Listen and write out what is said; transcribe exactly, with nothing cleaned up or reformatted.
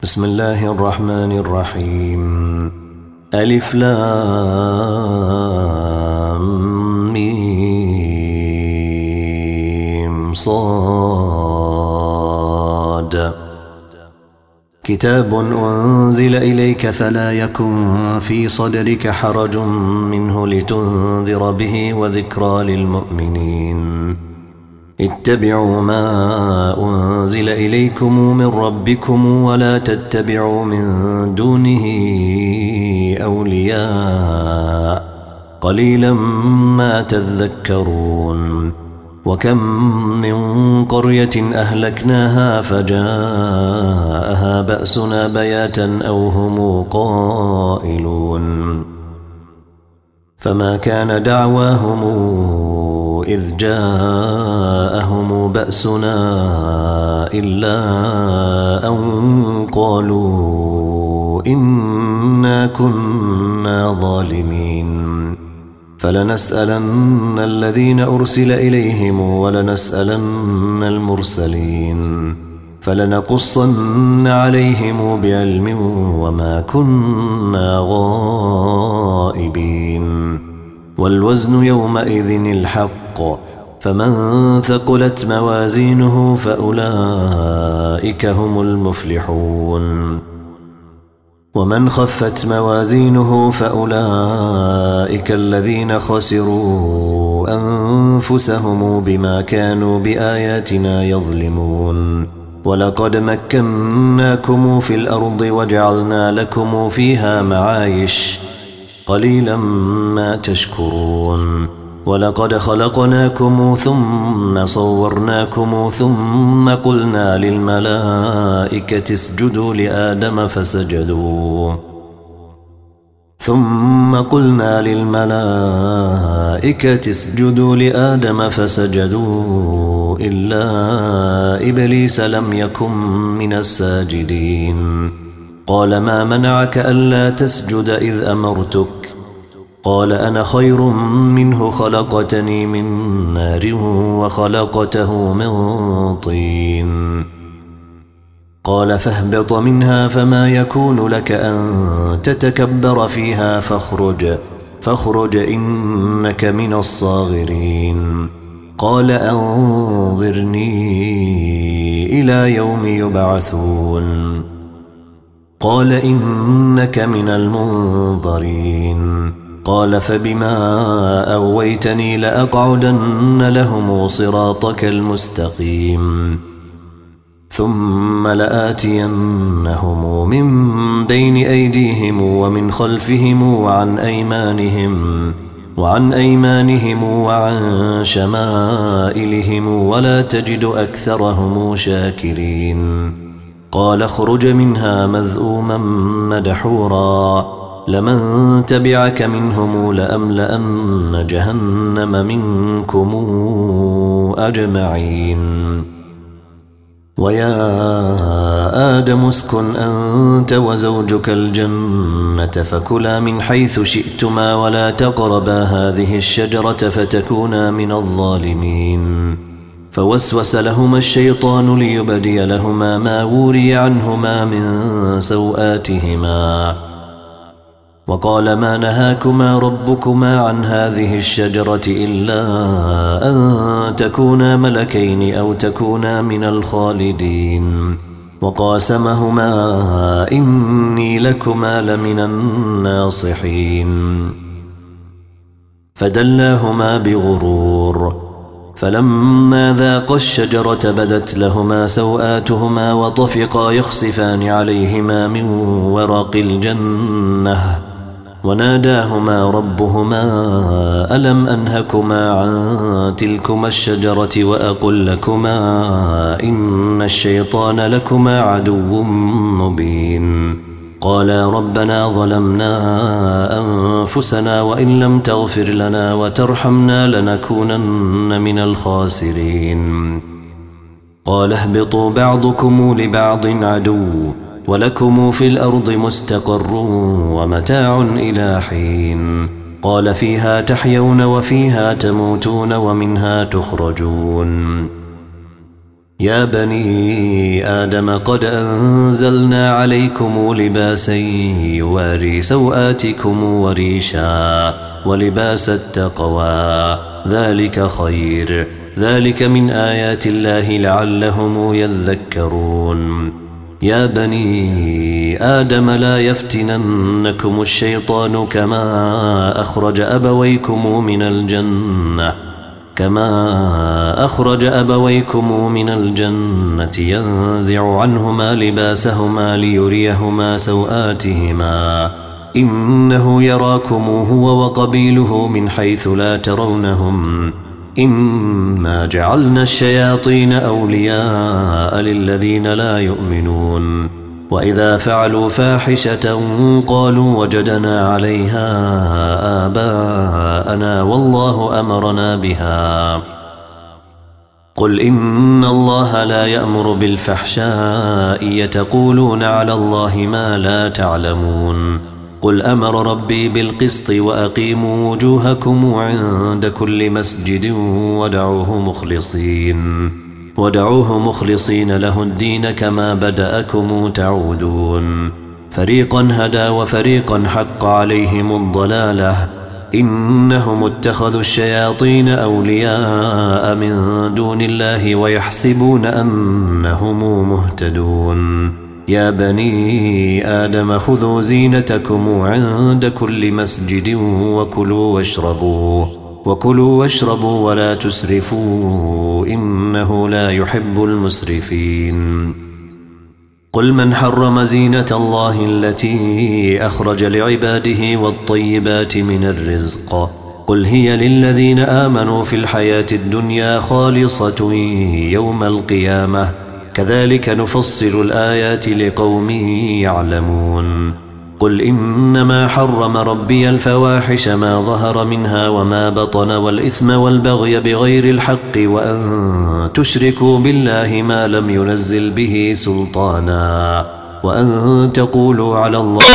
بسم الله الرحمن الرحيم. ألف لام ميم صاد. كتاب أنزل إليك فلا يكن في صدرك حرج منه لتنذر به وذكرى للمؤمنين. اتبعوا ما أنزل إليكم من ربكم ولا تتبعوا من دونه أولياء قليلا ما تذكرون. وكم من قرية أهلكناها فجاءها بأسنا بياتا أو هم قائلون. فما كان دعواهم إذ جاءهم بأسنا إلا أن قالوا إنا كنا ظالمين. فلنسألن الذين أرسل إليهم ولنسألن المرسلين فلنقصن عليهم بعلم وما كنا غائبين. والوزن يومئذ الحق فمن ثقلت موازينه فأولئك هم المفلحون. ومن خفت موازينه فأولئك الذين خسروا أنفسهم بما كانوا بآياتنا يظلمون. ولقد مكناكم في الأرض وجعلنا لكم فيها معايش قليلا ما تشكرون. ولقد خلقناكم ثم صورناكم ثم قلنا للملائكة اسجدوا لآدم فسجدوا ثم قلنا للملائكة اسجدوا لآدم فسجدوا إلا إبليس لم يكن من الساجدين. قال ما منعك ألا تسجد إذ أمرتك؟ قال أنا خير منه خلقتني من نار وخلقته من طين. قال فاهبط منها فما يكون لك أن تتكبر فيها فاخرج فاخرج إنك من الصاغرين. قال أنظرني إلى يوم يبعثون. قال إنك من المنظرين. قال فبما أغويتني لأقعدن لهم صراطك المستقيم ثم لآتينهم من بين أيديهم ومن خلفهم وعن أيمانهم وعن أيمانهم وعن شمائلهم ولا تجد أكثرهم شاكرين. قال اخرج منها مذءوما مدحورا لمن تبعك منهم لأملأن جهنم منكم أجمعين. ويا آدم اسكن أنت وزوجك الجنة فكلا من حيث شئتما ولا تقربا هذه الشجرة فتكونا من الظالمين. فوسوس لهما الشيطان ليبدي لهما ما وري عنهما من سوآتهما وقال ما نهاكما ربكما عن هذه الشجرة إلا أن تكونا ملكين أو تكونا من الخالدين. وقاسمهما إني لكما لمن الناصحين. فدلاهما بغرور فلما ذاقا الشجرة بدت لهما سوآتهما وطفقا يخصفان عليهما من ورق الجنة وناداهما ربهما ألم أنهكما عن تلكما الشجرة وأقل لكما إن الشيطان لكما عدو مبين. قالا ربنا ظلمنا أنفسنا وإن لم تغفر لنا وترحمنا لنكونن من الخاسرين. قال اهبطوا بعضكم لبعض عدو ولكم في الأرض مستقر ومتاع إلى حين. قال فيها تحيون وفيها تموتون ومنها تخرجون. يا بني آدم قد أنزلنا عليكم لباسا يواري سوآتكم وريشا ولباس التقوى ذلك خير ذلك من آيات الله لعلهم يذكرون يا بني آدم لا يفتننكم الشيطان كما أخرج أبويكم من الجنة كما أخرج أبويكم من الجنة ينزع عنهما لباسهما ليريهما سوآتهما إنه يراكم هو وقبيله من حيث لا ترونهم إنا جعلنا الشياطين أولياء للذين لا يؤمنون وإذا فعلوا فاحشة قالوا وجدنا عليها آباءنا والله أمرنا بها قل إن الله لا يأمر بالفحشاء يتقولون على الله ما لا تعلمون قل أمر ربي بالقسط وأقيموا وجوهكم عند كل مسجد ودعوه مخلصين ودعوه مخلصين له الدين كما بدأكم تعودون فريقا هدى وفريقا حق عليهم الضلالة إنهم اتخذوا الشياطين أولياء من دون الله ويحسبون أنهم مهتدون يا بني آدم خذوا زينتكم عند كل مسجد وكلوا واشربوا وكلوا واشربوا ولا تسرفوا إنه لا يحب المسرفين قل من حرم زينة الله التي أخرج لعباده والطيبات من الرزق قل هي للذين آمنوا في الحياة الدنيا خالصة يوم القيامة كذلك نفصل الآيات لقوم يعلمون قل إنما حرم ربي الفواحش ما ظهر منها وما بطن والإثم والبغي بغير الحق وأن تشركوا بالله ما لم ينزل به سلطانا وأن تقولوا على الله